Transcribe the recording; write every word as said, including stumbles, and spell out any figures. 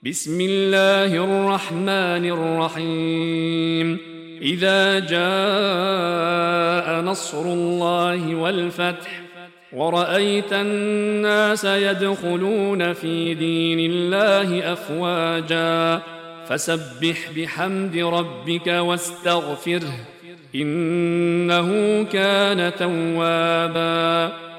بسم الله الرحمن الرحيم إذا جاء نصر الله والفتح ورأيت الناس يدخلون في دين الله أفواجا فسبح بحمد ربك واستغفره إنه كان توابا